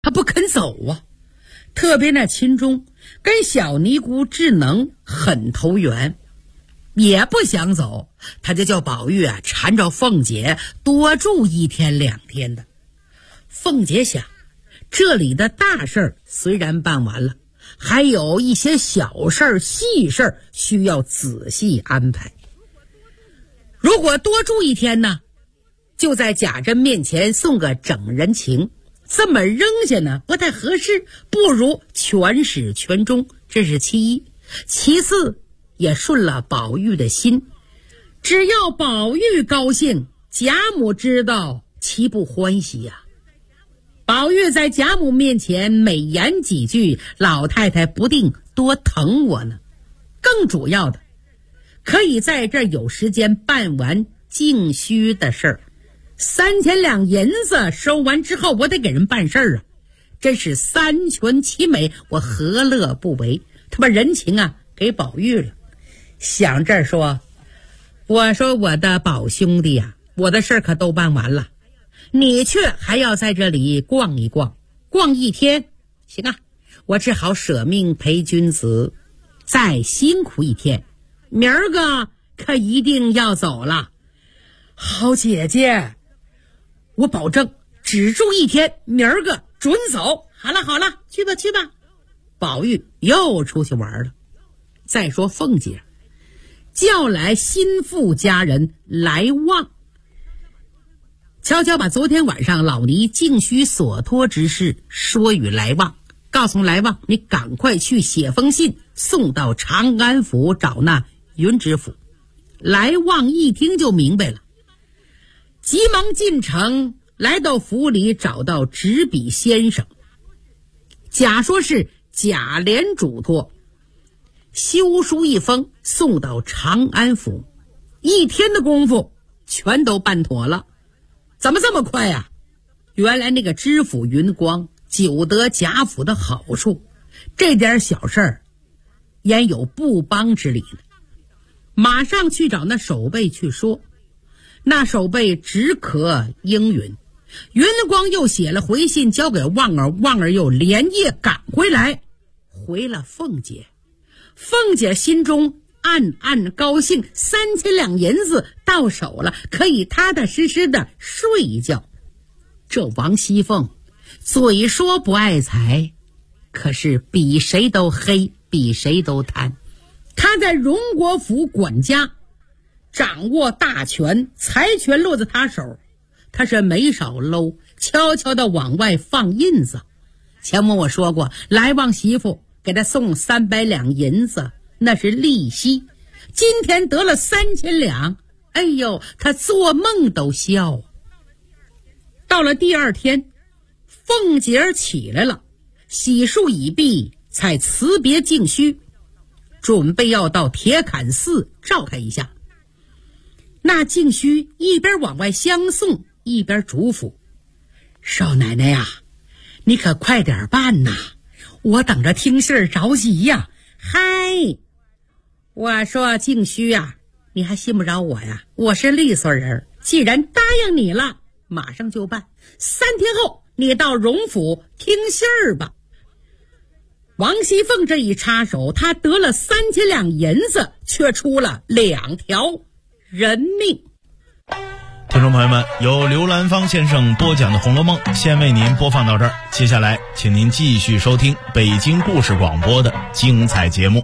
他不肯走啊。特别那秦钟跟小尼姑智能很投缘，也不想走，他就叫宝玉缠着凤姐多住1天2天的。凤姐想，这里的大事虽然办完了，还有一些小事细事需要仔细安排。如果多住1天呢，就在贾珍面前送个整人情，这么扔下呢不太合适，不如全始全终，这是其一。其次也顺了宝玉的心，只要宝玉高兴，贾母知道其不欢喜呀。宝玉在贾母面前美言几句，老太太不定多疼我呢。更主要的，可以在这儿有时间办完净虚的事儿。3000两银子收完之后，我得给人办事儿啊，真是三全其美，我何乐不为？他把人情给宝玉了。想这儿说，我说我的宝兄弟我的事儿可都办完了，你却还要在这里逛一逛1天，行啊，我只好舍命陪君子，再辛苦1天，明儿个可一定要走了。好姐姐，我保证只住1天，明儿个准走。好了，去吧。宝玉又出去玩了。再说凤姐叫来心腹家人来旺，悄悄把昨天晚上老尼净虚所托之事说与来旺，告诉来旺，你赶快去写封信送到长安府找那云知府。来旺一听就明白了，急忙进城，来到府里找到执笔先生，假说是贾琏嘱托，修书一封送到长安府，1天的功夫全都办妥了。怎么这么快呀？原来那个知府云光久得贾府的好处，这点小事儿焉有不帮之理呢？马上去找那守备去说，那守备只可应允。云光又写了回信交给旺儿，旺儿又连夜赶回来，回了凤姐。凤姐心中暗暗高兴，3000两银子到手了，可以踏踏实实的睡一觉。这王熙凤嘴说不爱财，可是比谁都黑，比谁都贪。她在荣国府管家，掌握大权，财权落在她手，她是没少搂，悄悄的往外放印子。前面我说过，来旺媳妇给他送300两银子，那是利息。今天得了3000两，哎呦，他做梦都笑。到了第2天，凤姐儿起来了，洗漱已毕，才辞别净虚，准备要到铁槛寺照看一下。那净虚一边往外相送，一边嘱咐：少奶奶呀，你可快点办呐，我等着听信儿着急呀。嗨，我说净虚呀，你还信不着我呀？我是利索人，既然答应你了，马上就办。3天后你到荣府听信儿吧。王熙凤这一插手，她得了3000两银子，却出了2条人命。 听众朋友们，由刘兰芳先生播讲的《红楼梦》先为您播放到这儿，接下来请您继续收听北京故事广播的精彩节目。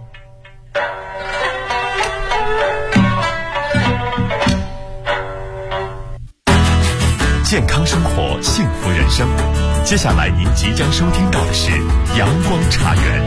健康生活，幸福人生。接下来您即将收听到的是阳光茶园。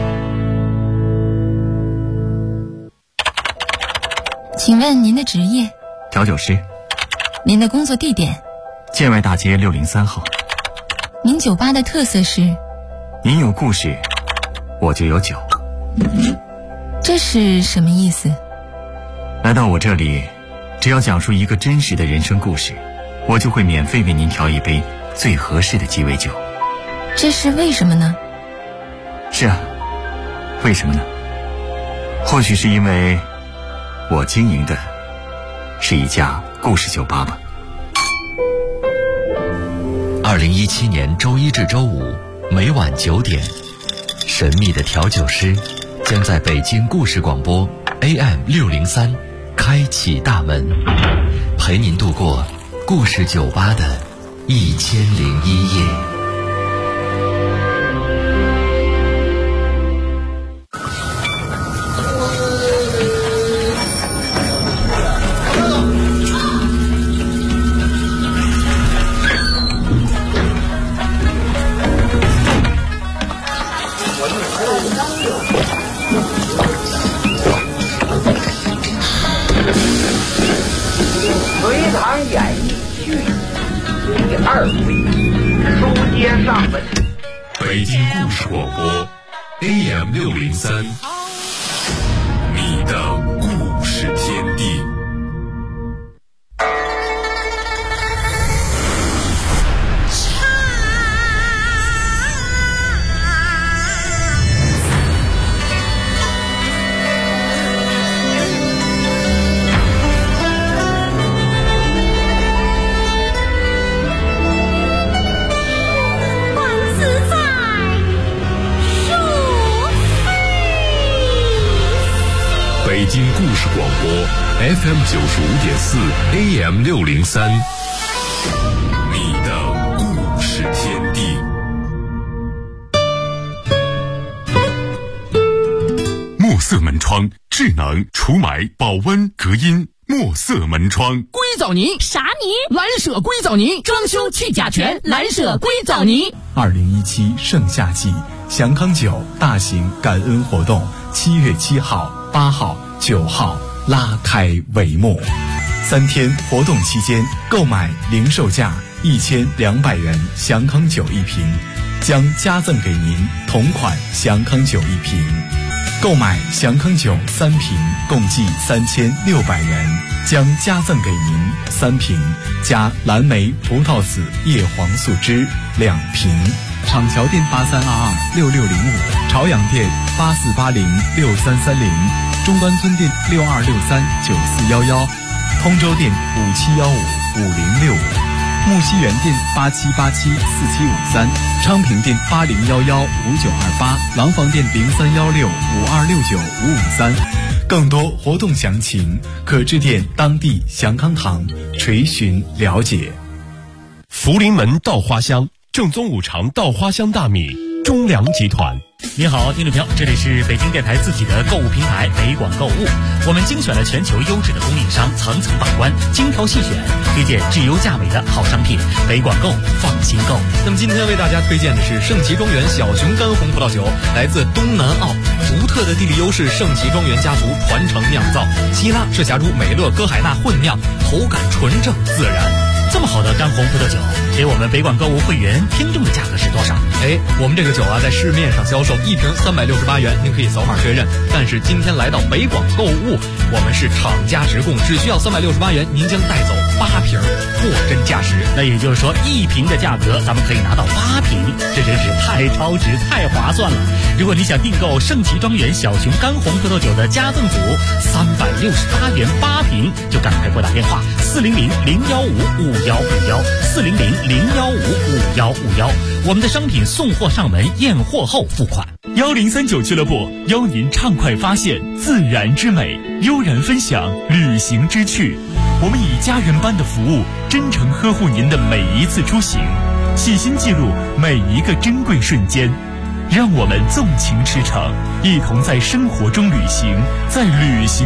请问您的职业？ 调酒师。 您的工作地点？ 建外大街603号。 您酒吧的特色是？ 您有故事，我就有酒。 这是什么意思？ 来到我这里，只要讲述一个真实的人生故事，我就会免费为您调一杯最合适的鸡尾酒。 这是为什么呢？ 是啊，为什么呢？或许是因为我经营的是一家故事酒吧吧。 2017年周一至周五每晚9点，神秘的调酒师将在北京故事广播 AM603开启大门，陪您度过故事酒吧的1001夜。 隋唐演义续第2回，书接上文。 北京故事广播 AM603，你的故事天地。北京故事广播 FM95.4 AM603，你的故事天地。墨色门窗，智能除霾、保温、隔音。墨色门窗， 硅藻泥啥泥？ 蓝舍硅藻泥，装修去甲醛，蓝舍硅藻泥。 2017盛夏季祥康酒大型感恩活动7月7号、8号、9号拉开帷幕。3天活动期间，购买零售价1200元祥康酒1瓶，将加赠给您同款祥康酒1瓶。购买祥康酒3瓶，共计3600元，将加赠给您3瓶加蓝莓葡萄籽叶黄素汁2瓶。厂桥店83226605，朝阳店84806330，中关村店62639411，通州店57155065，木樨园店87874753，昌平店80115928，廊坊店031652695553。更多活动详情可致电当地祥康堂垂询了解。 福临门稻花香，正宗五常稻花香大米，中粮集团。 你好，听众朋友，这里是北京电台自己的购物平台北广购物，我们精选了全球优质的供应商，层层把关，精挑细选，推荐质优价美的好商品，北广购放心购。 那么今天为大家推荐的是盛奇庄园小熊干红葡萄酒，来自东南澳，独特的地理优势，盛奇庄园家族传承酿造，希拉赤霞珠美乐歌海纳混酿，口感纯正自然。 这么好的干红葡萄酒，给我们北广购物会员听众的价格是多少？ 我们这个酒啊，在市面上销售1瓶368元，您可以扫码确认。但是今天来到北广购物，我们是厂家直供，只需要368元，您将带走8瓶，货真价实。 那也就是说，1瓶的价格，咱们可以拿到8瓶，这真是太超值、太划算了。如果你想订购盛奇庄园小熊干红葡萄酒的加赠组，368元8瓶，就赶快拨打电话400-015-5151，400-015-5151，我们的商品送货上门，验货后付款。 1039俱乐部邀您畅快发现自然之美，悠然分享旅行之趣。我们以家人般的服务，真诚呵护您的每一次出行，细心记录每一个珍贵瞬间。让我们纵情驰骋，一同在生活中旅行，在旅行